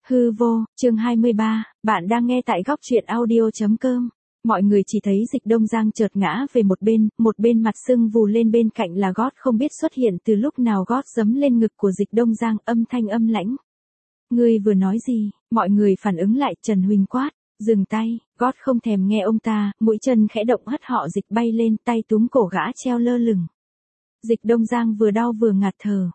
Hư vô, chương 23, bạn đang nghe tại góc truyện audio.com. Mọi người chỉ thấy Dịch Đông Giang chợt ngã về một bên mặt sưng vù lên, bên cạnh là gót không biết xuất hiện từ lúc nào, gót giẫm lên ngực của Dịch Đông Giang, âm thanh âm lãnh. Ngươi vừa nói gì? Mọi người phản ứng lại, Trần Huỳnh quát, dừng tay. Gót không thèm nghe ông ta, mũi chân khẽ động hất họ Dịch bay lên, tay túm cổ gã treo lơ lửng. Dịch Đông Giang vừa đau vừa ngạt thở.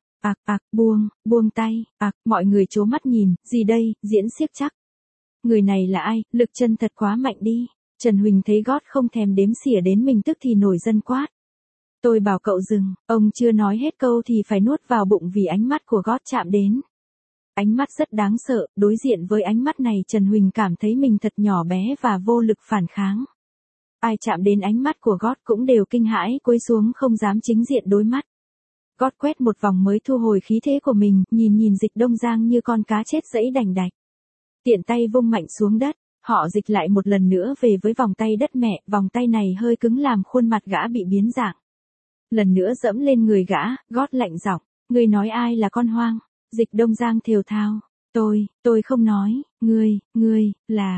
Buông tay, mọi người trố mắt nhìn, gì đây, diễn xiếc chắc. Người này là ai, lực chân thật quá mạnh đi. Trần Huỳnh thấy gót không thèm đếm xỉa đến mình tức thì nổi dân quát. Tôi bảo cậu dừng, ông chưa nói hết câu thì phải nuốt vào bụng vì ánh mắt của gót chạm đến. Ánh mắt rất đáng sợ, đối diện với ánh mắt này Trần Huỳnh cảm thấy mình thật nhỏ bé và vô lực phản kháng. Ai chạm đến ánh mắt của gót cũng đều kinh hãi cúi xuống không dám chính diện đối mắt. Gót quét một vòng mới thu hồi khí thế của mình, nhìn Dịch Đông Giang như con cá chết dẫy đành đạch. Tiện tay vung mạnh xuống đất, họ Dịch lại một lần nữa về với vòng tay đất mẹ, vòng tay này hơi cứng làm khuôn mặt gã bị biến dạng. Lần nữa dẫm lên người gã, gót lạnh giọng, ngươi nói ai là con hoang? Dịch Đông Giang thều thào, tôi không nói, ngươi,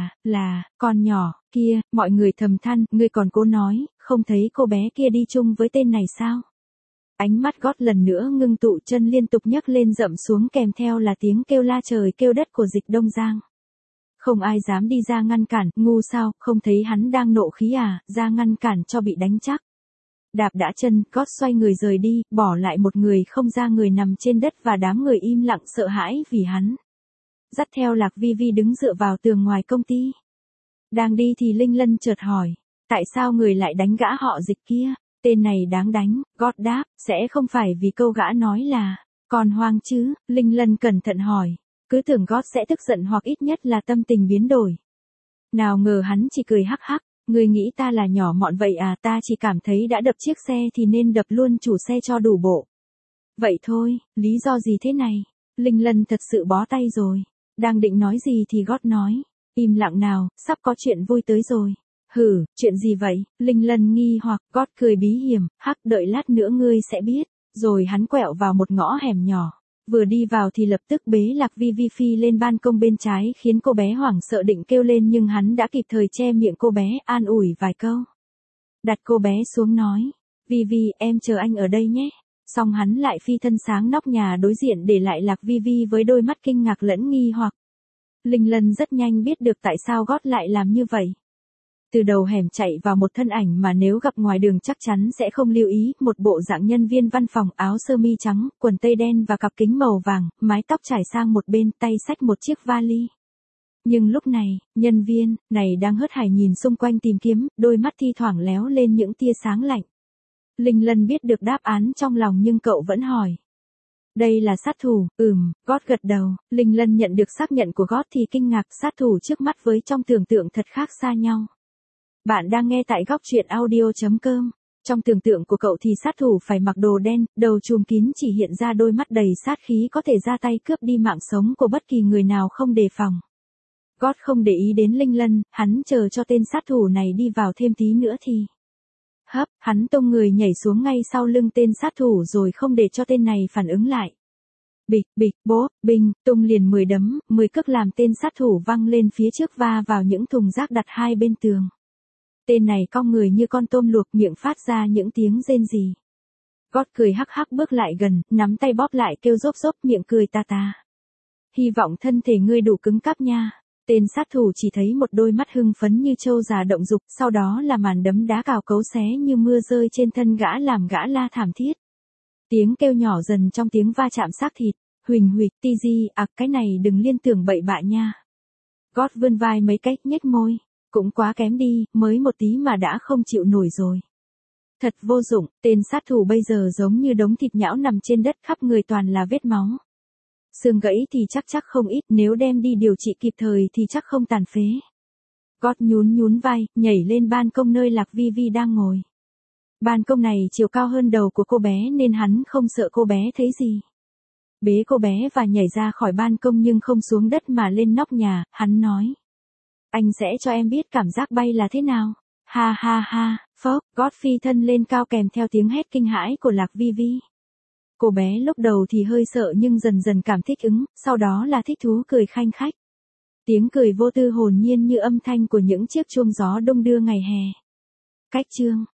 là, con nhỏ, kia, mọi người thầm than, ngươi còn cố nói, không thấy cô bé kia đi chung với tên này sao? Ánh mắt gót lần nữa ngưng tụ, chân liên tục nhấc lên dậm xuống kèm theo là tiếng kêu la trời kêu đất của Dịch Đông Giang. Không ai dám đi ra ngăn cản, ngu sao, không thấy hắn đang nộ khí à, ra ngăn cản cho bị đánh chắc. Đạp đã chân, gót xoay người rời đi, bỏ lại một người không ra người nằm trên đất và đám người im lặng sợ hãi vì hắn. Dắt theo Lạc Vi Vi đứng dựa vào tường ngoài công ty. Đang đi thì Linh Lân chợt hỏi, tại sao người lại đánh gã họ Dịch kia? Tên này đáng đánh, gót đáp, sẽ không phải vì câu gã nói là, con hoang chứ, Linh Lân cẩn thận hỏi, cứ tưởng gót sẽ tức giận hoặc ít nhất là tâm tình biến đổi. Nào ngờ hắn chỉ cười hắc hắc, người nghĩ ta là nhỏ mọn vậy à, ta chỉ cảm thấy đã đập chiếc xe thì nên đập luôn chủ xe cho đủ bộ. Vậy thôi, lý do gì thế này? Linh Lân thật sự bó tay rồi, đang định nói gì thì gót nói, im lặng nào, sắp có chuyện vui tới rồi. Hử, chuyện gì vậy? Linh Lân nghi hoặc, gót cười bí hiểm, hắc, đợi lát nữa ngươi sẽ biết. Rồi hắn quẹo vào một ngõ hẻm nhỏ. Vừa đi vào thì lập tức bế Lạc Vi Vi phi lên ban công bên trái, khiến cô bé hoảng sợ định kêu lên nhưng hắn đã kịp thời che miệng cô bé, an ủi vài câu. Đặt cô bé xuống nói, Vi Vi, em chờ anh ở đây nhé. Xong hắn lại phi thân sáng nóc nhà đối diện để lại Lạc Vi Vi với đôi mắt kinh ngạc lẫn nghi hoặc. Linh Lân rất nhanh biết được tại sao gót lại làm như vậy. Từ đầu hẻm chạy vào một thân ảnh mà nếu gặp ngoài đường chắc chắn sẽ không lưu ý, một bộ dạng nhân viên văn phòng, áo sơ mi trắng, quần tây đen và cặp kính màu vàng, mái tóc trải sang một bên, tay xách một chiếc vali. Nhưng lúc này, nhân viên này đang hớt hải nhìn xung quanh tìm kiếm, đôi mắt thi thoảng léo lên những tia sáng lạnh. Linh Lân biết được đáp án trong lòng nhưng cậu vẫn hỏi. Đây là sát thủ, gót gật đầu, Linh Lân nhận được xác nhận của gót thì kinh ngạc, sát thủ trước mắt với trong tưởng tượng thật khác xa nhau. Bạn đang nghe tại góc truyện audio.com. Trong tưởng tượng của cậu thì sát thủ phải mặc đồ đen, đầu trùm kín, chỉ hiện ra đôi mắt đầy sát khí có thể ra tay cướp đi mạng sống của bất kỳ người nào không đề phòng. Gót không để ý đến Linh Lân, hắn chờ cho tên sát thủ này đi vào thêm tí nữa thì. Hắn tung người nhảy xuống ngay sau lưng tên sát thủ rồi không để cho tên này phản ứng lại. Bịch, bố, binh, tung liền 10 đấm, 10 cước làm tên sát thủ văng lên phía trước va vào những thùng rác đặt hai bên tường. Tên này cong người như con tôm luộc, miệng phát ra những tiếng rên rỉ. Gót cười hắc hắc bước lại gần, nắm tay bóp lại kêu rốp rốp, miệng cười ta. Hy vọng thân thể ngươi đủ cứng cáp nha. Tên sát thủ chỉ thấy một đôi mắt hưng phấn như trâu già động dục, sau đó là màn đấm đá cào cấu xé như mưa rơi trên thân gã làm gã la thảm thiết. Tiếng kêu nhỏ dần trong tiếng va chạm xác thịt, huỳnh, tizi, cái này đừng liên tưởng bậy bạ nha. Gót vươn vai mấy cách nhếch môi. Cũng quá kém đi, mới một tí mà đã không chịu nổi rồi. Thật vô dụng, tên sát thủ bây giờ giống như đống thịt nhão nằm trên đất, khắp người toàn là vết máu. Xương gãy thì chắc không ít, nếu đem đi điều trị kịp thời thì chắc không tàn phế. Gót nhún vai, nhảy lên ban công nơi Lạc Vi Vi đang ngồi. Ban công này chiều cao hơn đầu của cô bé nên hắn không sợ cô bé thấy gì. Bế cô bé và nhảy ra khỏi ban công nhưng không xuống đất mà lên nóc nhà, hắn nói. Anh sẽ cho em biết cảm giác bay là thế nào. Ha, phốc, gót phi thân lên cao kèm theo tiếng hét kinh hãi của Lạc Vi Vi. Cô bé lúc đầu thì hơi sợ nhưng dần dần cảm thích ứng, sau đó là thích thú cười khanh khách. Tiếng cười vô tư hồn nhiên như âm thanh của những chiếc chuông gió đung đưa ngày hè. Cách chương